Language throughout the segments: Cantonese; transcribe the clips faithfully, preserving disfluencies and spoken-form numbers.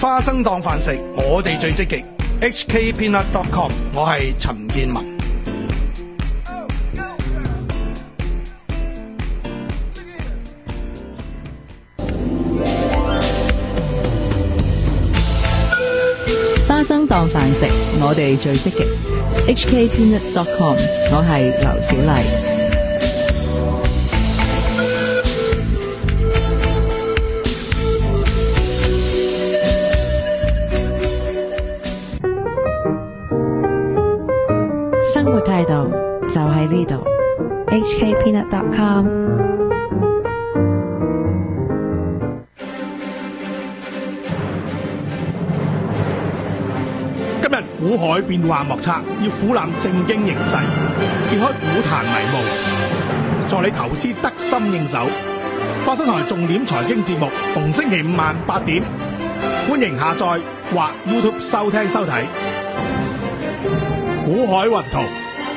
花生當飯食，我哋最積極。H K Peanut dot com， 我係陳建文。 花生當飯食，我哋最積極。H K Peanut dot com， 我係劉小麗。生活態度就喺呢度。 H K Peanut dot com。 今日股海變幻莫測，要俯瞰正經形勢，揭開股壇迷霧，助你投資得心應手。花生台重點財經節目，逢星期五晚八點，歡迎下載或 YouTube 收聽收睇。股海雲圖，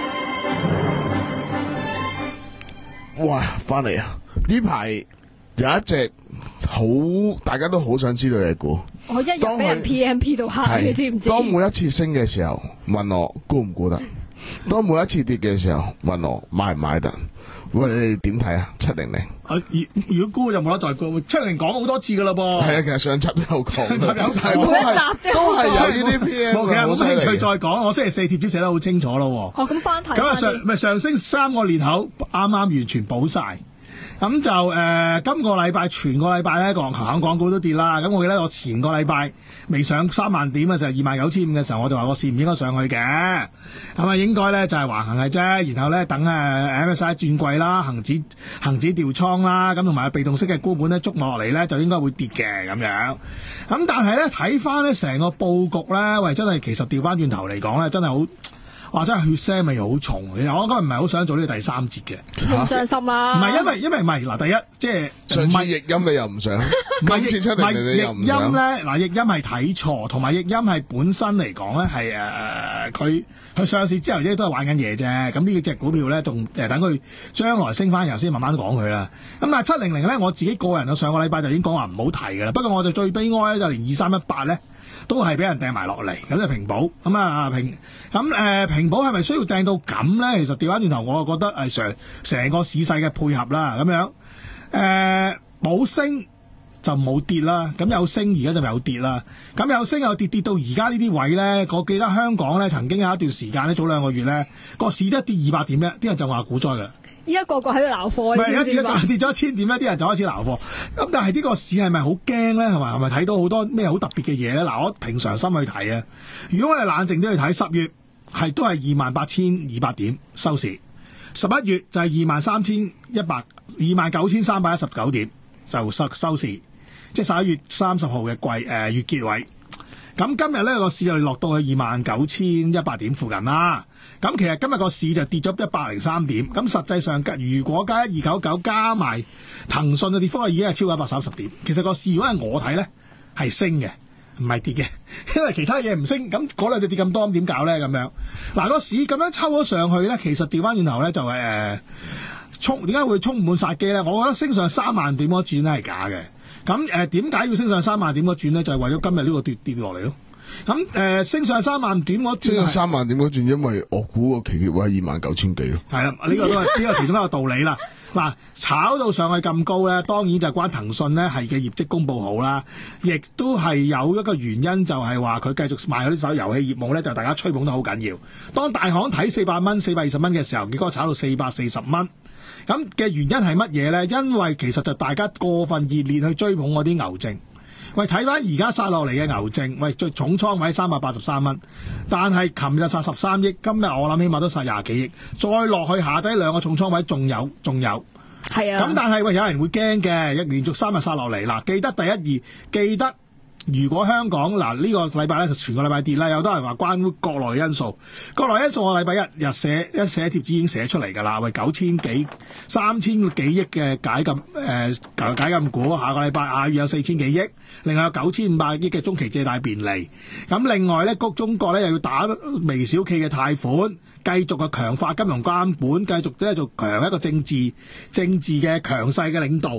哇！翻嚟啊！呢排有一隻好，大家都好想知道嘅股。 我一日俾人 P M P 到黑，你知唔知？ 當每一次升嘅時候，問我估唔估得；當每一次跌嘅時候，問我買唔買得。喂，你哋點睇啊？七零零。 啊，如果估就冇得再估。七零零講好多次噶啦噃。係啊，其實上集都有講。上集有睇， 都係都係有呢啲 P M。 冇，其實冇興趣再講。我星期四貼紙寫得好清楚咯。 哦，咁翻睇。 咁啊上咪上升三個裂口，啱啱完全補晒。咁就誒、呃，今個禮拜全個禮拜咧，港行港股都跌啦。咁我記得我前個禮拜未上三萬點嘅時候，二萬九千五嘅時候，我就話我市唔應該上去嘅。咁啊，應該咧就係橫行嘅啫。然後咧等誒 M S C I 轉季啦，恒指恒指調倉啦，咁同埋被動式嘅沽盤咧捉落嚟咧，就應該會跌嘅咁樣。咁但係咧睇翻咧成個佈局咧，喂，真係其實調翻轉頭嚟講咧，真係好。哇！真係血腥味好重，我今日唔係好想做呢個第三節嘅， 唔傷心啦。 唔係因為因為唔係嗱，第一即係上次譯音你又唔想，今次七零零你又唔想。 譯音咧嗱，譯音係睇錯，同埋譯音係本身嚟講咧係誒佢佢上市之後啫都係玩緊嘢啫。咁呢隻股票咧仲誒等佢將來升翻然後先慢慢講佢啦。咁但係七零零咧，我自己個人啊上個禮拜就已經講話唔好提㗎啦。不過我哋最悲哀咧就連二三一八咧。都係俾人掟埋落嚟，咁就平保咁啊平咁誒、呃、平保係咪需要掟到咁咧？其實調翻轉頭，我覺得係成成個市勢嘅配合啦，咁樣誒冇、呃、升就冇跌啦，咁有升而家就有跌啦，咁有升有跌跌到而家呢啲位咧，我記得香港咧曾經有一段時間咧，早兩個月咧個市一跌二百點咧，啲人就話股災㗎啦。 依家個個喺度撈貨， 唔係而家跌咗一千點咧，啲人就開始撈貨。咁但係呢個市係咪好驚咧？係咪係咪睇到好多咩好特別嘅嘢咧？嗱，我平常心去睇啊。如果我哋冷靜啲去睇，十月係都係二萬八千二百點收市，十一月就係二萬三千一百二萬九千三百一十九點就收收市，即係十一月三十號嘅季誒月結位。咁今日咧個市就落到去二萬九千一百點附近啦。咁其實今日個市就跌咗一百零三點。咁實際上，如果加一二九九加埋騰訊嘅跌幅，已經係超過一百三十點。其實個市如果係我睇咧，係升嘅，唔係跌嘅，因為其他嘢唔升，咁嗰兩隻跌咁多，咁點搞咧？咁樣嗱，個市咁樣抽咗上去咧，其實調翻轉頭咧就係、是、誒、呃、衝，點解會充滿殺機咧？我覺得升上三萬點嗰轉咧係假嘅。咁誒點解要升上三萬點嗰轉咧？就係、是、為咗今日呢個跌跌落嚟咯。咁誒、呃、升上三萬點嗰轉， 升上三萬點嗰轉，因為我估個期結位係二萬九千幾咯。 係啦，呢、這個都係呢個其中一個道理啦。嗱，炒到上去咁高咧，當然就關騰訊咧係嘅業績公佈好啦，亦都係有一個原因，就係話佢繼續賣嗰啲手遊戲業務咧，就大家吹捧得好緊要。當大行睇四百蚊、四百二十蚊嘅時候，結果炒到四百四十蚊。咁嘅原因係乜嘢咧？因為其實就大家過分熱烈去追捧嗰啲牛證。喂，睇翻而家殺落嚟嘅牛證，喂，最重倉位三百八十三蚊，但係琴日殺十三億，今日我諗起碼都殺廿幾億，再落去下低兩個重倉位仲有仲有， 係啊。 咁但係喂，有人會驚嘅，一連續三日殺落嚟，嗱，記得第一二，記得。如果香港嗱呢、呢個禮拜咧就全個禮拜跌啦，有多人話關於國內因素，國內因素我禮拜一日寫一寫貼紙已經寫出嚟㗎啦，喂九千幾三千幾億嘅解禁誒、呃、解禁股，下個禮拜亞月有四千幾億，另外有九千五百億嘅中期借貸便利，咁另外咧谷中國咧又要打微小企嘅貸款，繼續嘅強化金融監管，繼續咧做強一個政治政治嘅強勢嘅領導。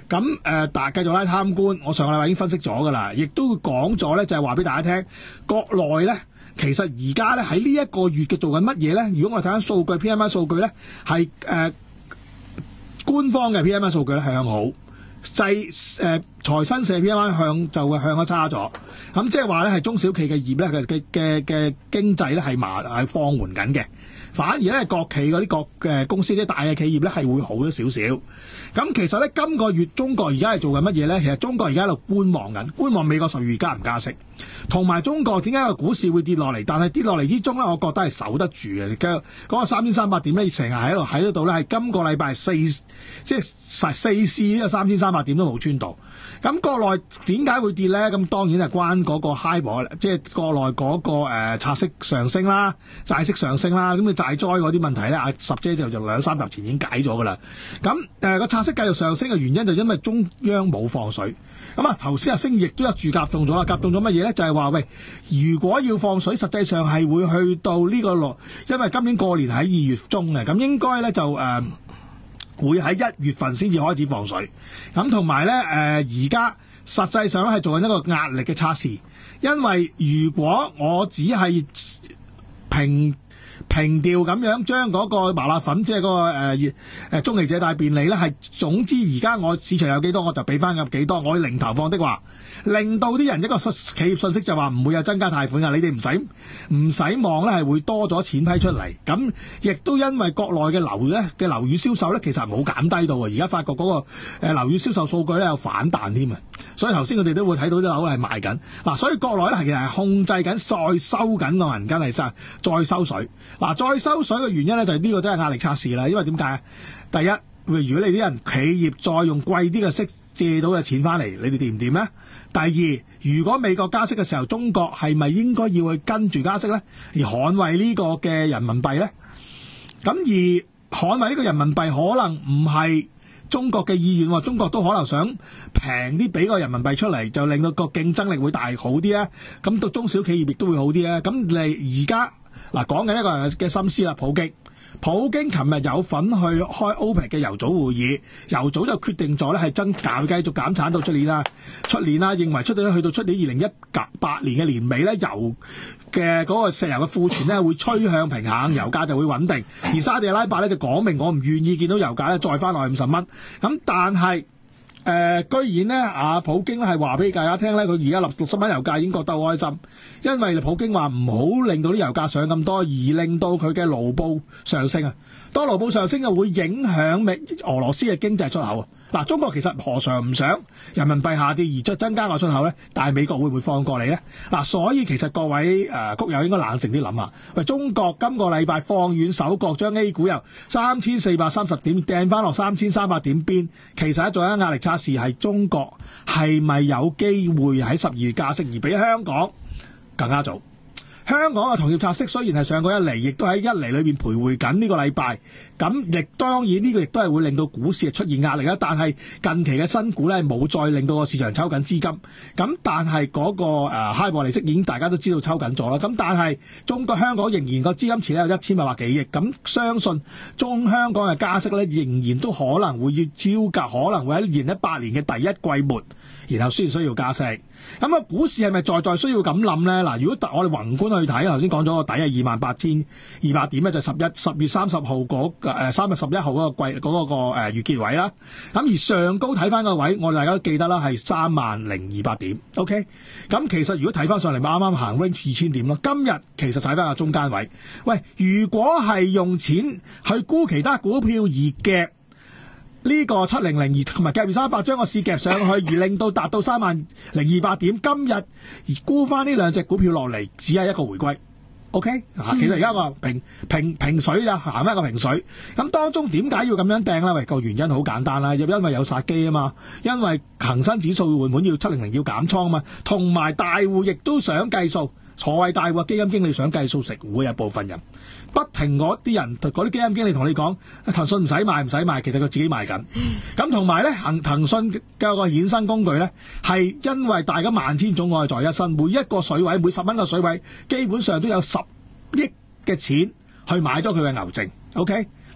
咁誒，但係繼續拉貪官，我上個禮拜已經分析咗㗎啦，亦都講咗咧，就係話俾大家聽，國內咧其實而家咧喺呢一個月嘅做緊乜嘢咧？如果我哋睇翻數據 P M I 數據咧，係誒、呃、官方嘅 P M I 數據咧係向好。制誒財新社 P M I 向就會向咗差咗，咁即係話咧係中小企嘅業咧嘅嘅嘅嘅經濟咧係麻係放緩緊嘅，反而咧國企嗰啲國嘅公司即係大嘅企業咧係會好咗少少。咁其實咧今個月中國而家係做緊乜嘢咧？其實中國而家喺度觀望緊，觀望美國十二月加唔加息，同埋中國點解個股市會跌落嚟？但係跌落嚟之中咧，我覺得係守得住嘅。嗰個三千三百點咧，成日喺度喺度咧，係今個禮拜四即係四試呢個三千三百點都冇穿到。咁國內點解會跌咧？咁當然係關嗰個 HIBOR，即係國內嗰、那個誒、呃、拆息上升啦，債息上升啦。咁你債災嗰啲問題咧，阿十姐就就兩三集前已經解咗噶啦。咁誒個拆息繼續上升嘅原因就因為中央冇放水。咁啊頭先阿星亦都有住夾中咗啦，夾中咗乜嘢咧？就係、是、話喂，如果要放水，實際上係會去到呢個落，因為今年過年喺二月中嘅，咁應該咧就誒。呃會喺一月份先至開始放水，咁同埋咧誒而家實際上咧係做緊一個壓力嘅測試，因為如果我只係平平調咁樣將嗰個麻辣粉，即係嗰、嗰個誒誒中期借貸便利咧，係總之而家我市場有幾多我就俾翻咁幾多，我零投放的話，令到啲人一個企業信息就話唔會有增加貸款㗎，你哋唔使唔使望咧係會多咗錢批出嚟，咁亦都因為國內嘅樓咧嘅樓宇銷售咧其實冇減低到啊，而家發覺嗰個誒樓宇銷售數據咧有反彈添啊，所以頭先佢哋都會睇到啲樓係賣緊嗱，所以國內咧係其實係控制緊再收緊個銀根係再再收水。嗱，再收水嘅原因咧就係呢個都係壓力測試啦，因為點解？第一，如果你啲人企業再用貴啲嘅息借到嘅錢翻嚟，你哋掂唔掂咧？第二，如果美國加息嘅時候，中國係咪應該要去跟住加息咧，而捍衛呢個嘅人民幣咧？咁而捍衛呢個人民幣可能唔係中國嘅意願喎，中國都可能想平啲俾個人民幣出嚟，就令到個競爭力會大好啲啊！咁到中小企業亦都會好啲啊！咁你而家嗱講緊一個人嘅心思啦，普京。普京琴日有份去開 OPEC 嘅油組會議，油組就決定咗咧係增減繼續減產到出年啦，出年啦，認為出到去到出年二零一八年嘅年尾咧，油嘅嗰個石油嘅庫存咧會趨向平衡，油價就會穩定。而沙地阿拉伯咧就講明我唔願意見到油價咧再翻落去五十蚊，咁但係。誒、呃，居然咧，阿普京係話俾大家聽咧，佢而家立六十蚊油價已經覺得好開心，因為普京話唔好令到啲油價上咁多，而令到佢嘅盧布上升啊。當盧布上升就會影響美俄羅斯嘅經濟出口啊。嗱，中國其實何嘗唔想人民幣下跌而再增加個出口咧？但係美國會唔會放過你咧？嗱，所以其實各位誒谷友應該冷靜啲諗下。喂，中國今個禮拜放軟手腳，將 A 股由三千四百三十點掟翻落三千三百點邊，其實做緊壓力測試，係中國係咪有機會喺十二月加息，而比香港更加早？香港嘅同業拆息雖然係上過一厘，亦都喺一厘裏邊徘徊緊呢個禮拜。咁亦當然呢個亦都係會令到股市出現壓力啦。但係近期嘅新股咧冇再令到個市場抽緊資金。咁但係嗰、那個誒 HIBOR 利息已經大家都知道抽緊咗啦。咁但係中國香港仍然個資金池咧有一千八百幾億。咁相信中香港嘅加息咧仍然都可能會要招架，可能會喺二零一八年嘅第一季末，然後先需要加息。咁啊，股市係咪在在需要咁諗咧？嗱，如果我哋宏觀去睇，頭先講咗個底係二萬八千二百點咧，就十一十月三十號嗰誒三月十一號嗰個季嗰、嗰個誒月結位啦。咁而上高睇翻個位，我哋大家都記得啦，係三萬零二百點。OK，咁其實如果睇翻上嚟，咪啱啱行 range 二千點咯。今日其實睇翻個中間位。喂，如果係用錢去沽其他股票而夾呢個七零零二同埋夾二三百將個市夾上去，而令到達到三萬零二百點，今日而沽翻呢兩隻股票落嚟，只係一個回歸。OK，啊，其實而家個平平平水就行翻個平水。咁當中點解要咁樣掟咧？喂，個原因好簡單啦，因為有殺機啊嘛，因為恒生指數換盤要七零零要減倉啊嘛，同埋大戶亦都想計數。所謂大戶基金經理想計數食糊，有部分人不停嗰啲人，嗰啲基金經理同你講，騰訊唔使賣唔使賣，其實佢自己賣緊。咁同埋咧，騰騰訊嘅個衍生工具咧，係因為大家萬千種愛在一身，每一個水位，每十蚊個水位，基本上都有十億嘅錢去買咗佢嘅牛證。OK。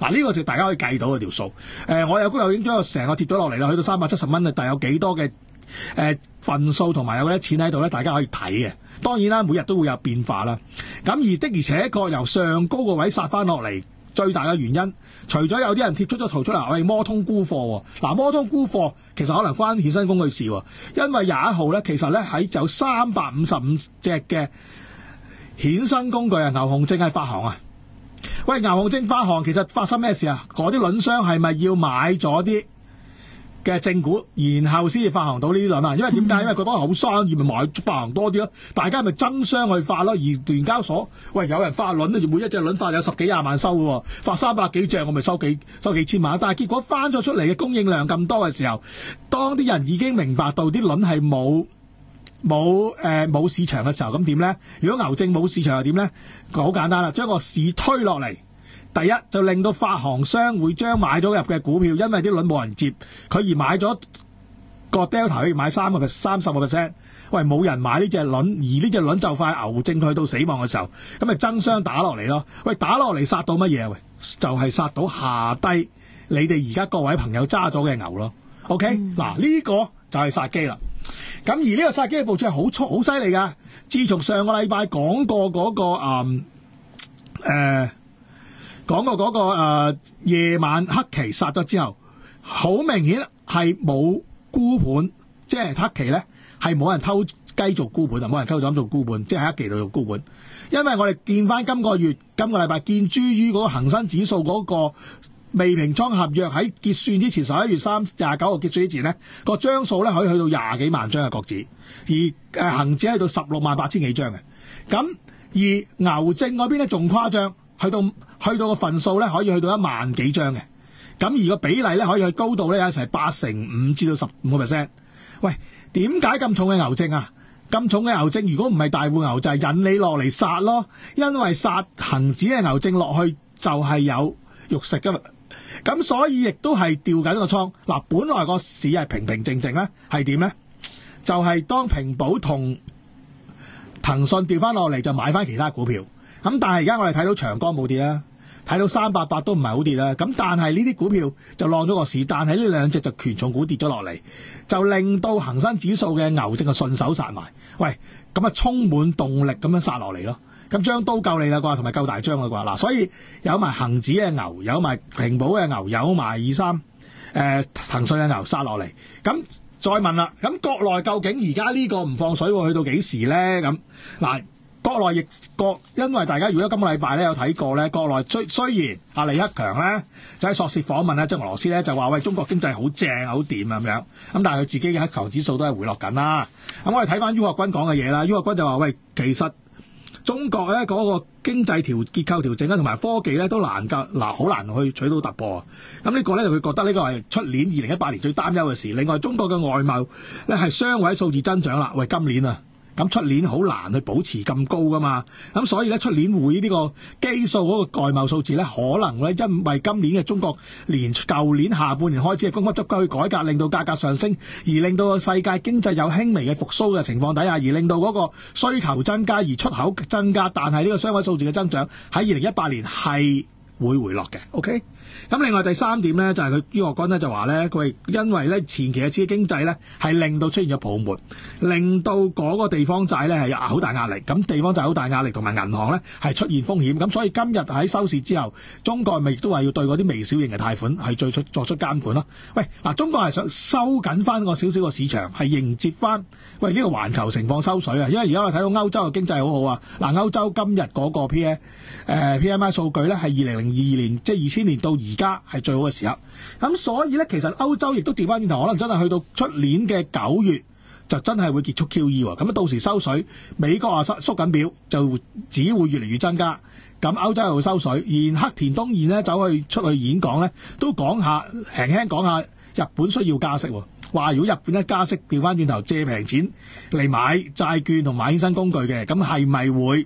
嗱，呢個就大家可以計到嘅條數。誒、呃，我有高有已經將個成個貼咗落嚟啦，去到三百七十蚊啊，但有幾多嘅誒、呃、份數同埋有幾多錢喺度咧？大家可以睇嘅。當然啦，每日都會有變化啦。咁而的而且確由上高個位殺翻落嚟，最大嘅原因，除咗有啲人貼出咗圖出嚟，喂，摩通沽貨。嗱，摩通沽貨其實可能關衍生工具事喎，因為廿一號咧，其實咧喺就三百五十五隻嘅衍生工具啊，牛熊證係發行啊。喂，牛熊證發行其實發生咩事啊？嗰啲輪商係咪要買咗啲嘅正股，然後先至發行到呢啲輪啊？因為點解？因為覺得好生意，咪買發行多啲咯。大家咪爭相去發咯。而聯交所，喂，有人發輪咧，每一隻輪發有十幾廿萬收嘅，發三百幾隻，我咪收幾收幾千萬。但係結果翻咗出嚟嘅供應量咁多嘅時候，當啲人已經明白到啲輪係冇冇誒冇市場嘅時候，咁點咧？如果牛證冇市場又點咧？好簡單啦，將個市推落嚟。第一就令到發行商會將買咗入嘅股票，因為啲輪冇人接，佢而買咗個 Delta 可以買三個三十個 percent。喂，冇人買呢隻輪，而呢隻輪就快牛證去到死亡嘅時候，咁咪爭相打落嚟咯。喂，打落嚟殺到乜嘢？喂，就係、是、殺到下低你哋而家各位朋友揸咗嘅牛咯。OK，嗱呢、嗯、個就係殺機啦。咁而呢個殺機嘅部署係好粗好犀利㗎。自從上個禮拜講過嗰、那個誒誒。呃講過嗰、那個誒、呃、夜晚黑期殺咗之後，好明顯係冇沽盤，即係黑期咧係冇人偷雞做沽盤啊，冇人偷咗做沽盤，即係喺黑期度做沽盤。因為我哋見翻今個月今個禮拜見諸於嗰個恒生指數嗰個未平倉合約喺結算之前，十一月三廿九號結算之前咧，個張數咧可以去到廿幾萬張嘅國指，而誒恆指喺度十六萬八千幾張嘅。咁而牛證嗰邊咧仲誇張。去到去到個份數咧，可以去到一萬幾張嘅，咁而個比例咧可以去高度咧有成八成五至到十五個 percent。喂，點解咁重嘅牛證啊？咁重嘅牛證，如果唔係大戶牛就係、是、引你落嚟殺咯，因為殺恒指嘅牛證落去就係有肉食噶嘛。咁所以亦都係調緊個倉。嗱，本來個市係平平靜靜咧，係點咧？就係、是、當平保同騰訊調翻落嚟，就買翻其他股票。咁但係而家我哋睇到長江冇跌啦，睇到三八八都唔係好跌啦。咁但係呢啲股票就浪咗個市，但係呢兩隻就權重股跌咗落嚟，就令到恒生指數嘅牛證就順手殺埋。喂，咁啊充滿動力咁樣殺落嚟咯。咁張刀夠你啦啩，同埋夠大張啦啩。嗱，所以有埋恒指嘅牛，有埋平保嘅牛，有埋二三誒騰訊嘅牛殺落嚟。咁再問啦，咁國內究竟而家呢個唔放水會去到幾時咧？咁嗱。國內亦國，因為大家如果今個禮拜咧有睇過咧，國內雖雖然阿李克強咧就喺索契訪問咧，即係俄羅斯咧就話喂中國經濟好正好掂咁樣，咁但係佢自己嘅黑球指數都係回落緊啦。咁我哋睇翻于國軍講嘅嘢啦，于國軍就話喂，其實中國咧嗰個經濟調結構調整咧，同埋科技咧都難夠嗱，好難去取到突破啊。咁呢個咧佢覺得呢個係出年二零一八年最擔憂嘅事。另外，中國嘅外貿咧係雙位數字增長啦。喂，今年啊！咁出年好難去保持咁高噶嘛，咁所以咧出年會呢個基數嗰個外貿數字咧，可能咧因為今年嘅中國連舊年下半年開始嘅供給側去改革，令到價格上升，而令到個世界經濟有輕微嘅復甦嘅情況底下，而令到嗰個需求增加，而出口增加，但係呢個雙位數字嘅增長喺二零一八年係會回落嘅。OK。咁另外第三點咧，就係佢於學軍咧就話咧，佢因為咧前期嘅刺激經濟咧係令到出現咗泡沫，令到嗰個地方債咧係有好大壓力，咁地方債好大壓力，同埋銀行咧係出現風險，咁所以今日喺收市之後，中國咪亦都話要對嗰啲微小型嘅貸款係最出作出監管咯。喂，嗱，中國係想收緊翻個少少個市場，係迎接翻喂呢個環球情況收水啊，因為而家我睇到歐洲嘅經濟好好啊，嗱，歐洲今日嗰個 P M 誒 P M I 數據咧係二零零二年即係二千年到而家係最好嘅時候，咁所以咧，其實歐洲亦都調翻轉頭，可能真係去到出年嘅九月就真係會結束 Q E 喎。咁到時收水，美國啊縮縮緊表，就只會越嚟越增加。咁歐洲又會收水，而黑田東彥呢走去出去演講咧，都講下輕輕講下日本需要加息喎。話如果日本一加息，調翻轉頭借平錢嚟買債券同買衍生工具嘅，咁係咪會？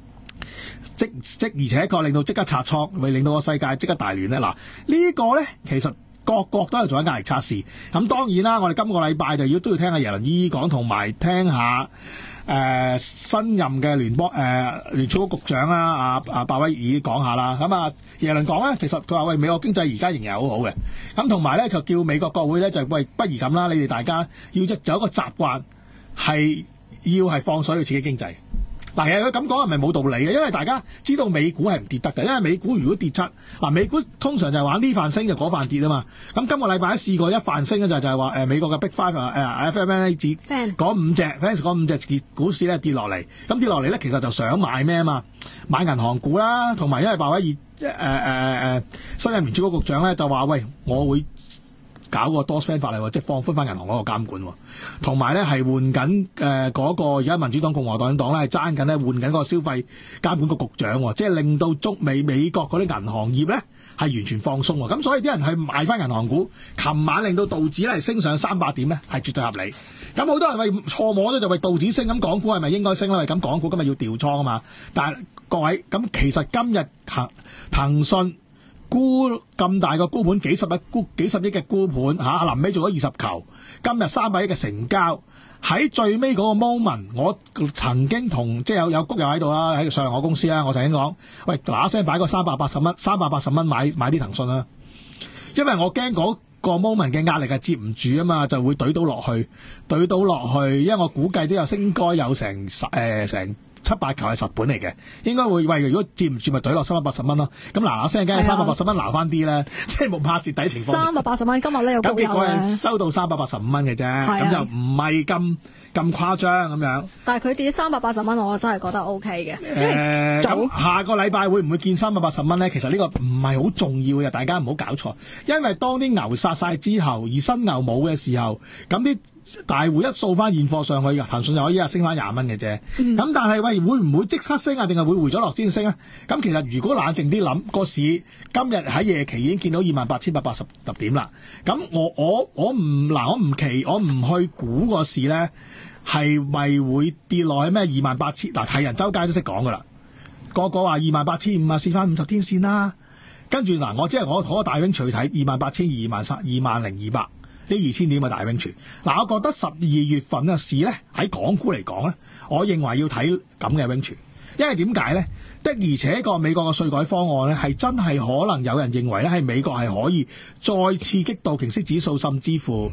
即即而且確令到即刻拆倉，會令到個世界即刻大亂咧。嗱，呢個咧其實各國都係做緊壓力測試。咁當然啦，我哋今個禮拜就要都要聽下耶倫姨姨講，同埋聽下誒、呃、新任嘅聯邦誒、呃、聯儲局局長啦，阿阿鮑威爾講下啦。咁啊，耶倫講咧，其實佢話喂，美國經濟而家仍然係好好嘅。咁同埋咧就叫美國國會咧就喂，不如咁啦，你哋大家要就有一個習慣係要係放水去刺激經濟。嗱，其實佢咁講係咪冇道理嘅？因為大家知道美股係唔跌得嘅，因為美股如果跌七，嗱美股通常就係玩呢瓣升就嗰瓣跌啊嘛。咁今個禮拜都試過一瓣升嘅就就係話誒美國嘅 Big Five 啊、呃、F M N A 指嗰五隻 Fans 嗰五隻股市咧跌落嚟，咁跌落嚟咧其實就想買咩啊嘛？買銀行股啦，同埋因為鮑威爾誒誒誒新任聯儲局局長咧就話喂，我會搞個 Dodd-Frank 法例喎，即係放寬翻銀行嗰個監管喎，同埋咧係換緊誒嗰個而家民主黨共和黨黨咧係爭緊咧換緊嗰個消費監管局局長喎，即係令到中美美國嗰啲銀行業咧係完全放鬆喎，咁所以啲人係買翻銀行股，琴晚令到道指咧升上三百點咧係絕對合理。咁好多人為錯摸咗就為道指升，咁港股係咪應該升咧？咁港股今日要調倉啊嘛，但係各位咁其實今日騰騰訊沽咁大個沽盤，幾十億沽幾十億嘅沽盤嚇，臨尾做咗二十球。今日三百億嘅成交，喺最尾嗰個 moment，我曾經同即係有有谷友喺度啦，喺上我公司啦，我曾經講，喂嗱嗱聲擺個三百八十蚊，三百八十蚊買買啲騰訊啦，因為我驚嗰個 moment 嘅壓力係接唔住啊嘛，就會懟到落去，懟到落去，因為我估計都有應該有成十誒成。七八球係實本嚟嘅，應該會喂，如果接唔住咪懟落三百八十蚊咯。咁嗱嗱聲，梗係三百八十蚊撈翻啲咧，即係冇怕蝕底情況。 三百八十蚊今日咧有高有咁結果係收到三百八十五蚊嘅啫，咁就唔係咁咁誇張咁樣。 但係佢跌三百八十蚊，我真係覺得 O K 嘅。 誒，咁下個禮拜會唔會見三百八十蚊咧？其實呢個唔係好重要嘅，大家唔好搞錯。因為當啲牛殺晒之後，而新牛冇嘅時候，咁啲大戶一掃翻現貨上去，騰訊就可以一日升翻廿蚊嘅啫。咁、嗯、但係喂，會唔會即刻升啊？定係會回咗落先升啊？咁其實如果冷靜啲諗，個市今日喺夜期已經見到二萬八千八百八十點啦。咁我我我唔嗱，我唔期我唔去估個市咧係咪會跌落去咩二萬八千？嗱，係人周街都識講噶啦，個個話二萬八千五啊，試翻五十天線啦。跟住嗱，我即係我攞個大 range 去睇二萬八千二萬三二萬零二百。呢二千點嘅大 range，嗱，我覺得十二月份嘅市咧喺港股嚟講咧，我認為要睇咁嘅 range，因為點解咧？的而且個美國嘅稅改方案咧，係真係可能有人認為咧，係美國係可以再刺激道瓊斯指數，甚至乎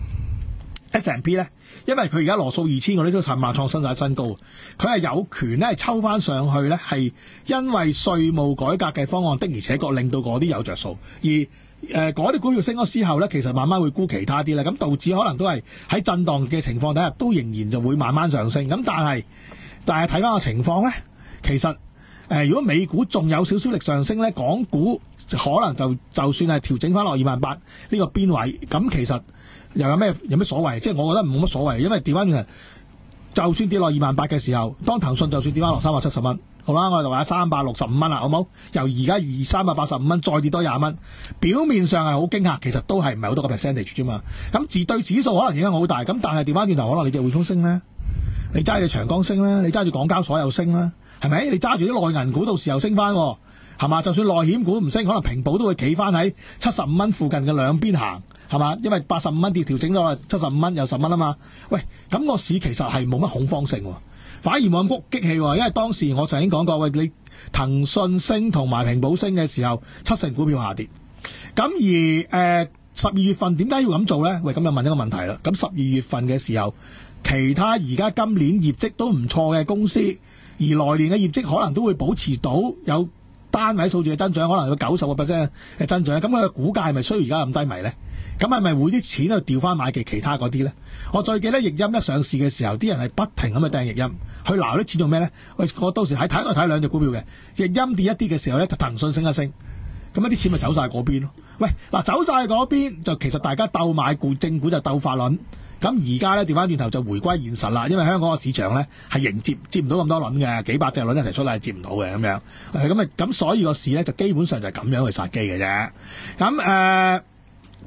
S and P 咧，因為佢而家羅素二千嗰啲都尋晚創新曬新高，佢係有權咧係抽翻上去咧，係因為稅務改革嘅方案的而且確令到嗰啲有着數，而誒嗰啲股票升咗之後咧，其實慢慢會沽其他啲咧，咁道指可能都係喺震盪嘅情況底下，都仍然就會慢慢上升。咁但係但係睇翻個情況咧，其實誒、呃、如果美股仲有少少力上升咧，港股可能就就算係調整翻落二萬八呢個邊位，咁其實又有咩有咩所謂？即係我覺得冇乜所謂，因為調翻轉頭，就算跌落二萬八嘅時候，當騰訊就算跌翻落三百七十蚊。好啦，我哋話三百六十五蚊啦，好冇？由而家二三百八十五蚊再跌多廿蚊，表面上係好驚嚇，其實都係唔係好多個 percentage 啫嘛。咁自對指數可能影響好大，咁但係調翻轉頭，可能你隻匯豐升咧，你揸住長江升啦，你揸住港交所又升啦，係咪？你揸住啲內銀股到時候升翻，係嘛？就算內險股唔升，可能平保都會企翻喺七十五蚊附近嘅兩邊行，係嘛？因為八十五蚊跌調整咗七十五蚊又十蚊啊嘛。喂，咁個市其實係冇乜恐慌性喎。反而冇咁激氣喎，因為當時我曾經講過，喂，你騰訊升同埋平保升嘅時候，七成股票下跌。咁而誒十二月份點解要咁做咧？喂，咁就問一個問題啦。咁十二月份嘅時候，其他而家今年業績都唔錯嘅公司，而來年嘅業績可能都會保持到有單位數字嘅增長，可能有九十個 percent 嘅增長。咁佢嘅股價係咪需要而家咁低迷咧？咁係咪會啲錢去調翻買嘅其他嗰啲咧？我最記得易鑫一上市嘅時候，啲人係不停咁去掟易鑫，去撈啲錢做咩咧？喂，我到時喺睇我睇兩隻股票嘅，易鑫跌一啲嘅時候咧，就騰訊升一升，咁一啲錢咪走晒嗰邊咯。喂，嗱，走晒嗰邊就其實大家鬥買股，正股就鬥發輪。咁而家咧調翻轉頭就回歸現實啦，因為香港個市場咧係迎接接唔到咁多輪嘅，幾百隻輪一齊出嚟係接唔到嘅咁樣。咁啊咁所以個市咧就基本上就係咁樣去殺機嘅啫。咁誒。呃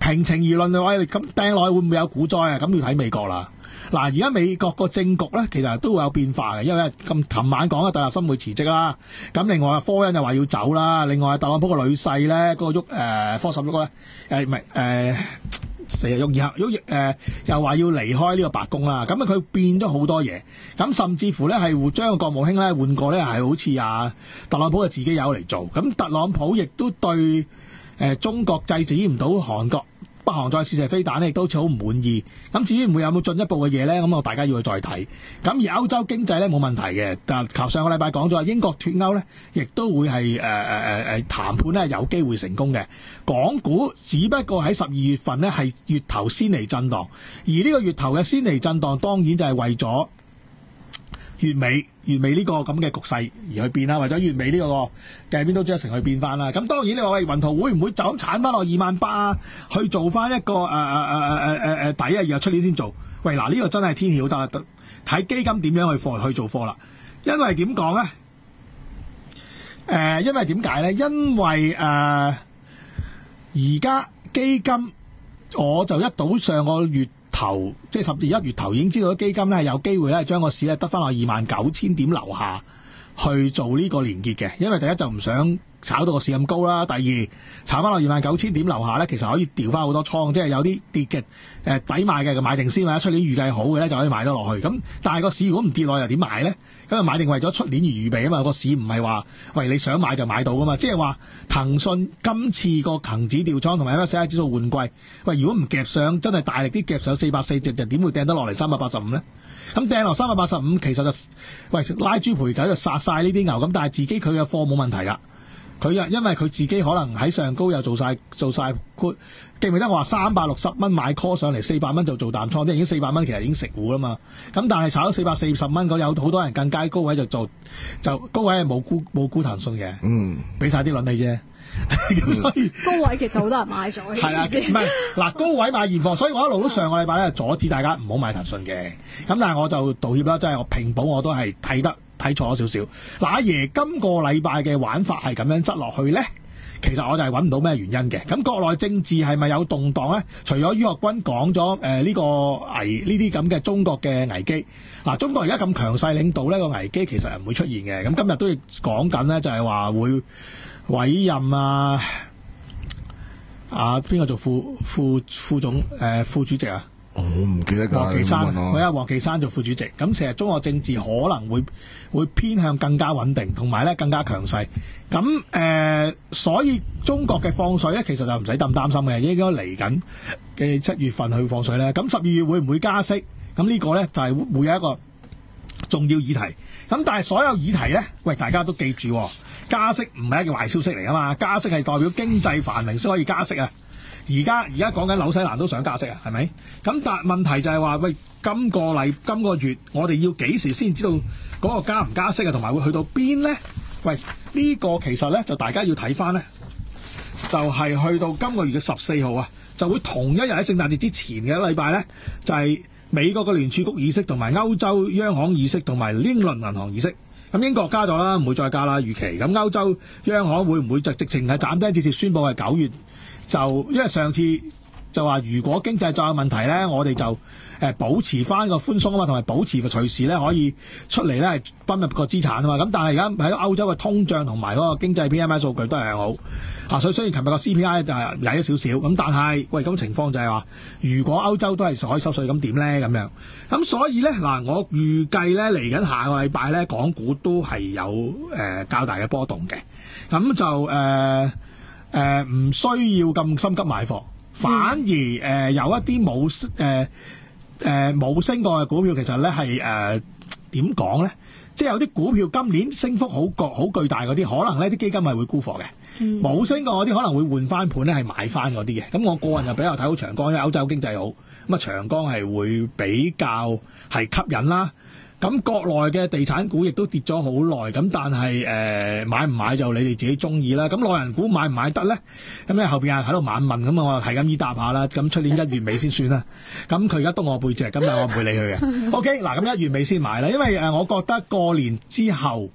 平情而論嘅話，咁掟落去會唔會有股災啊？咁要睇美國啦。嗱，而家美國個政局咧，其實都會有變化嘅，因為咁琴晚講啊，戴立森會辭職啦。咁另外科恩又話要走啦。另外特朗普個女婿咧，嗰、那個喐誒科什嗰個咧，誒唔係誒成日喐以後喐誒又話要離開呢個白宮啦。咁啊佢變咗好多嘢，咁甚至乎咧係將個國務卿咧換過咧係好似啊特朗普嘅自己友嚟做。咁特朗普亦都對誒、呃、中國制止唔到韓國。北韓再試射飛彈呢，亦都好似好唔滿意。咁至於唔會有冇進一步嘅嘢呢？咁我大家要去再睇。咁而歐洲經濟呢，冇問題嘅，但係上個禮拜講咗，英國脫歐呢，亦都會係誒誒誒誒談判呢有機會成功嘅。港股只不過喺十二月份呢，係月頭先嚟震盪，而呢個月頭嘅先嚟震盪當然就係為咗月尾月尾呢個咁嘅局勢而去變啦，為咗月尾呢、這個嘅邊都將成去變翻啦。咁當然你話喂，雲圖會唔會就咁鏟翻落二萬八去做翻一個誒誒誒誒誒誒底啊？然後出年先做？喂，嗱、這、呢個真係天曉得，睇基金點樣去貨去做貨啦。因為點講咧？誒、呃，因為點解咧？因為誒而家基金我就一到上個月頭即係十月一月頭已經知道基金咧係有機會咧將個市咧得翻落二萬九千點樓下去做呢個連結嘅，因為第一就唔想炒到個市咁高啦，第二炒翻落二萬九千點樓下咧，其實可以調翻好多倉，即係有啲跌嘅誒抵買嘅就買定先，或者出年預計好嘅咧就可以買得落去。咁但係個市如果唔跌落又點買咧？咁啊買定為咗出年而預備啊嘛，個市唔係話喂你想買就買到噶嘛，即係話騰訊今次個恒指調倉同埋 M S C I 指數換季，喂如果唔夾上真係大力啲夾上四百四隻，就點會掟得落嚟三百八十五咧？咁掟落三百八十五其實就喂拉豬賠狗就殺晒呢啲牛，咁但係自己佢嘅貨冇問題噶。佢啊，因為佢自己可能喺上高又做晒做晒，記唔記得我話三百六十蚊買 call 上嚟，四百蚊就做淡倉，即係已經四百蚊其實已經食糊啦嘛。咁但係炒咗四百四十蚊，有好多人更加高位就做，就高位係冇沽冇沽騰訊嘅，嗯，俾晒啲輪你啫。咁所以高位其實好多人買咗， 係啊，唔係嗱高位買現貨，所以我一路都上個禮拜咧阻止大家唔好買騰訊嘅。咁但係我就道歉啦，即係我平保我都係睇得睇錯咗少少。嗱，阿爺今個禮拜嘅玩法係咁樣執落去咧，其實我就係揾唔到咩原因嘅。咁國內政治係咪有動盪咧？除咗于學軍講咗誒呢個危呢啲咁嘅中國嘅危機，嗱中國而家咁強勢領導呢個危機其實係唔會出現嘅。咁今日都要講緊咧，就係話會委任啊啊邊個做副副副總誒、呃、副主席啊？ 我唔記得㗎。 王岐山，我有王岐山做副主席。咁其實中國政治可能會會偏向更加穩定，同埋咧更加強勢。咁誒、呃，所以中國嘅放水咧，其實就唔使咁擔心嘅，應該嚟緊嘅七月份去放水咧。咁十二月會唔會加息？咁呢個咧就係、是、會有一個重要議題。咁但係所有議題咧，喂大家都記住、哦，加息唔係一件壞消息嚟啊嘛！加息係代表經濟繁榮先可以加息啊！而家而家講緊紐西蘭都想加息啊，係咪？咁但係問題就係話，喂，今個禮今個月我哋要幾時先知道嗰個加唔加息啊，同埋會去到邊咧？喂，呢、這個其實咧就大家要睇翻咧，就係、是、去到今個月嘅十四號啊，就會同一日喺聖誕節之前嘅一禮拜咧，就係、是、美國嘅聯儲局議息同埋歐洲央行議息同埋英倫銀行議息。咁英國加咗啦，唔會再加啦，預期。咁歐洲央行會唔會就直情係斬釘截鐵宣佈係九月？就因為上次就話如果經濟再有問題咧，我哋就誒保持翻個寬鬆啊嘛，同埋保持隨時咧可以出嚟咧泵入個資產啊嘛。咁但係而家喺歐洲嘅通脹同埋嗰個經濟 P M I 數據都係向好啊，所以雖然琴日個 C P I 就係曳咗少少，咁但係喂咁情況就係話，如果歐洲都係可以收稅，咁點咧咁樣？咁所以咧嗱，我預計咧嚟緊下個禮拜咧，港股都係有誒、呃、較大嘅波動嘅，咁就誒。呃誒、呃、唔需要咁心急買貨，反而誒、呃、有一啲冇誒誒冇升過嘅股票，其實咧係誒點講咧？即係有啲股票今年升幅好巨好巨大嗰啲，可能呢啲基金係會沽貨嘅。冇、嗯、升過嗰啲可能會換翻盤咧，係買翻嗰啲嘅。咁我個人就比較睇好長江，因為歐洲經濟好，咁啊長江係會比較係吸引啦。咁國內嘅地產股亦都跌咗好耐，咁但係誒、呃、買唔買就你哋自己中意啦。咁內銀股買唔買得咧？咁咧後邊係喺度猛問，咁我係咁依答下啦。咁出年一月尾先算啦。咁佢而家督我背脊，咁但係我唔會理佢嘅。O K， 嗱咁一月尾先買啦，因為誒我覺得過年之後誒、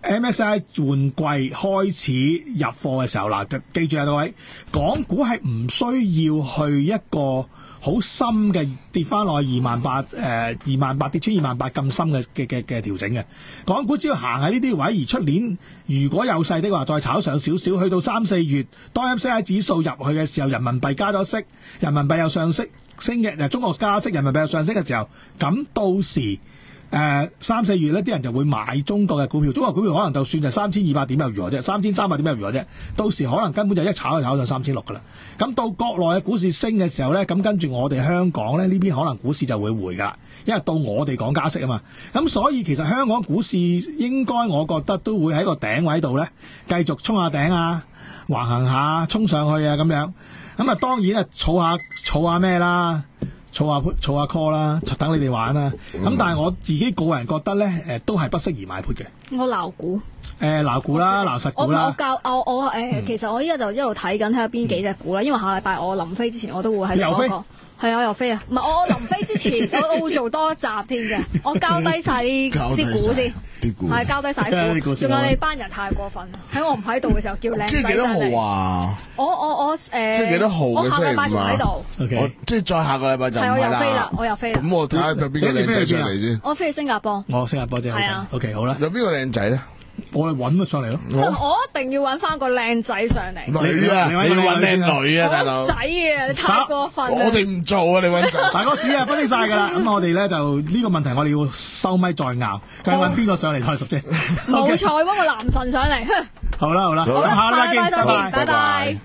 M S C I 換季開始入貨嘅時候，嗱，記住啊各位，港股係唔需要去一個好深嘅跌翻落去二萬八，誒二萬八跌穿二萬八咁深嘅嘅嘅嘅調整嘅。港股只要行喺呢啲位，而出年如果有勢的話，再炒上少少，去到三四月，當 M S C I 指數入去嘅時候，人民幣加咗息，人民幣又上升升嘅，誒中國加息，人民幣又上升嘅時候，咁到時。誒、呃、三四月呢啲人就會買中國嘅股票，中國股票可能就算就三千二百點又如何啫，三千三百點又如何啫，到時可能根本就一炒就炒到三千六噶啦。咁到國內嘅股市升嘅時候呢，咁跟住我哋香港呢，呢邊可能股市就會回噶啦，因為到我哋講加息啊嘛。咁所以其實香港股市應該我覺得都會喺個頂位度呢，繼續衝下頂啊，橫行下，衝上去啊咁樣。咁啊當然啊，儲下儲下咩啦。儲下儲下 call 啦，等你哋玩啦。咁、嗯、但係我自己個人覺得咧，誒、呃、都係不適宜買 put 嘅。 我鬧股， 誒鬧股啦，鬧實股啦。 我我教我我誒、呃嗯，其實我依家就一路睇緊睇下邊幾隻股啦。因為下禮拜我臨飛之前我都會喺嗰、那個係啊，又飛啊！唔係我臨飛之前我我會做多一集添嘅，我交低晒啲啲股先。係交低晒股，仲有你班人太過分，喺我唔喺度嘅時候叫靚仔上嚟。 即係幾多號啊？ 我我我誒， 即係幾多號嘅我下禮拜仲喺度。 我即係再下個禮拜就唔係啦。 係我又飛啦，我又飛啦。 咁我睇下有邊個靚仔上嚟先。 我飛去新加坡。 我新加坡啫。 係啊。 O K 好啦。 有邊個靚仔咧？ 我哋揾佢上嚟咯。 我一定要揾翻個靚仔上嚟。 女啊，你要揾靚女啊，大佬。 仔啊，你太過分啦。 我哋唔做啊，你揾仔。 大哥屎啊，分析晒㗎啦。咁我哋咧就呢個問題，我哋要收咪再拗，究竟揾邊個上嚟太熟啫。 冇錯，揾個男神上嚟。 好啦好啦，咁下禮拜見， 拜拜拜拜。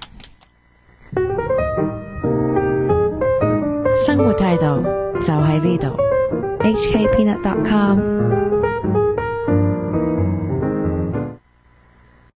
生活態度就喺呢度。 H K Peanut dot com